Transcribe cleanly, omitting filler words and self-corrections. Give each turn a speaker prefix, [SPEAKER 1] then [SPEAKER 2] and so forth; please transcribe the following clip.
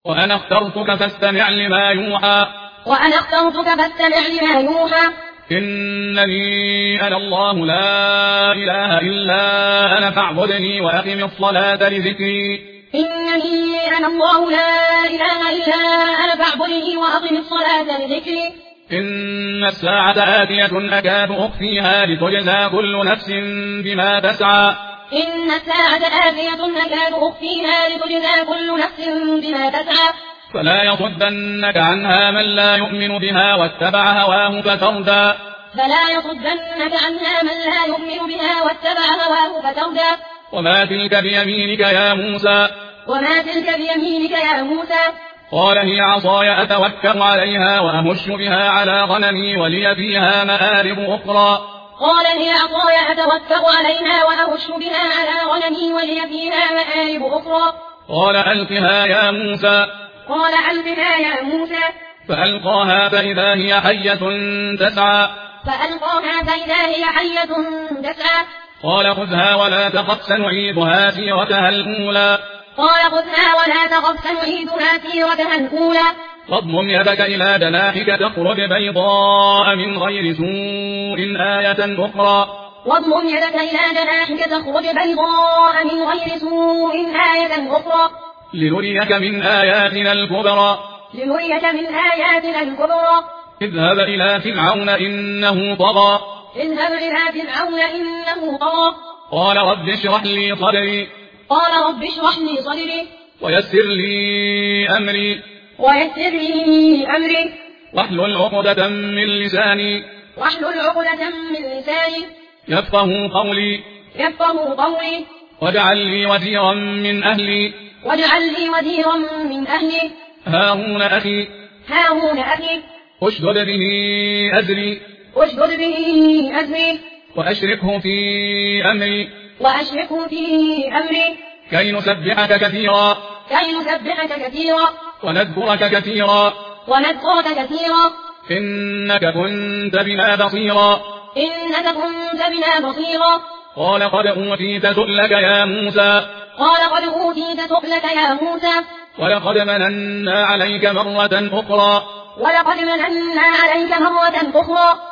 [SPEAKER 1] وأنا اخترتك فاستمع لما يوحى.
[SPEAKER 2] وأنا اخترتك فاستمع لما يوحى.
[SPEAKER 1] إنني أنا الله لا إله إلا أنا فاعبدني وأقم الصلاة لذكري.
[SPEAKER 2] إنني أنا الله لا إله إلا أنا فاعبدني وأقم الصلاة لذكري.
[SPEAKER 1] إن الساعة آتية أكاد أخفيها لتجزى كل نفس بما تسعى.
[SPEAKER 2] إن الساعة آتية أكاد أخفيها لتجزى كل نفس بما تسعى.
[SPEAKER 1] فلا يصدنك عنها من لا يؤمن بها واتبع هواه فتردى.
[SPEAKER 2] فلا يصدنك عنها من لا يؤمن بها واتبع هواه فتردى.
[SPEAKER 1] وما تلك بيمينك يا موسى.
[SPEAKER 2] وما تلك بيمينك يا موسى.
[SPEAKER 1] قال هي عصاي أتوكل عليها وأهش بها على غنمي ولي فيها مآرب أخرى.
[SPEAKER 2] قال هي عصاي أتوكل عليها وأهش بها على غنمي ولي فيها مآرب أخرى.
[SPEAKER 1] قال ألقها يا موسى.
[SPEAKER 2] قال ألقها يا موسى.
[SPEAKER 1] فألقاها فإذا هي حية تسعى.
[SPEAKER 2] فألقاها فإذا هي حية تسعى.
[SPEAKER 1] قال خذها ولا تخف سنعيدها سيرتها الأولى.
[SPEAKER 2] قال خذها ولا تخف سنعيدها سيرتها الأولى.
[SPEAKER 1] واضمم يدك إلى جناحك تخرج بيضاء من غير سوء آية أخرى.
[SPEAKER 2] واضمم يدك إلى جناحك تخرج بيضاء من غير سوء آية أخرى.
[SPEAKER 1] لنريك من آياتنا الكبرى.
[SPEAKER 2] لنريك من آياتنا الكبرى.
[SPEAKER 1] اذهب إلى فرعون إنه طغى.
[SPEAKER 2] اذهب إلى فرعون إنه طغى.
[SPEAKER 1] قال رب اشرح لي صدري.
[SPEAKER 2] قال رب اشرح لي صدري.
[SPEAKER 1] ويسر لي أمري.
[SPEAKER 2] ويسر لي أمري.
[SPEAKER 1] واحلل عقدة من لساني.
[SPEAKER 2] واحلل عقدة من لساني.
[SPEAKER 1] يفقهوا قولي.
[SPEAKER 2] يفقهوا قولي.
[SPEAKER 1] واجعل لي وزيرا من أهلي.
[SPEAKER 2] واجعل لي وزيرا من أهلي.
[SPEAKER 1] هارون أخي.
[SPEAKER 2] هارون أخي.
[SPEAKER 1] اشدد به أزري.
[SPEAKER 2] اشدد به أزري.
[SPEAKER 1] وأشركه في أمري.
[SPEAKER 2] وأشركه في أمري.
[SPEAKER 1] كي نسبحك كثيرا.
[SPEAKER 2] كي نسبحك كثيرا.
[SPEAKER 1] ونذكرك كثيرا.
[SPEAKER 2] ونذكرك كثيرا.
[SPEAKER 1] إنك كنت بنا بصيرا.
[SPEAKER 2] إنك كنت بنا بصيرا.
[SPEAKER 1] قال قد أوتيت سؤلك يا موسى.
[SPEAKER 2] قال قد أوتيت سؤلك يا موسى.
[SPEAKER 1] ولقد مننا عليك مرة أخرى.
[SPEAKER 2] ولقد مننا عليك مرة أخرى.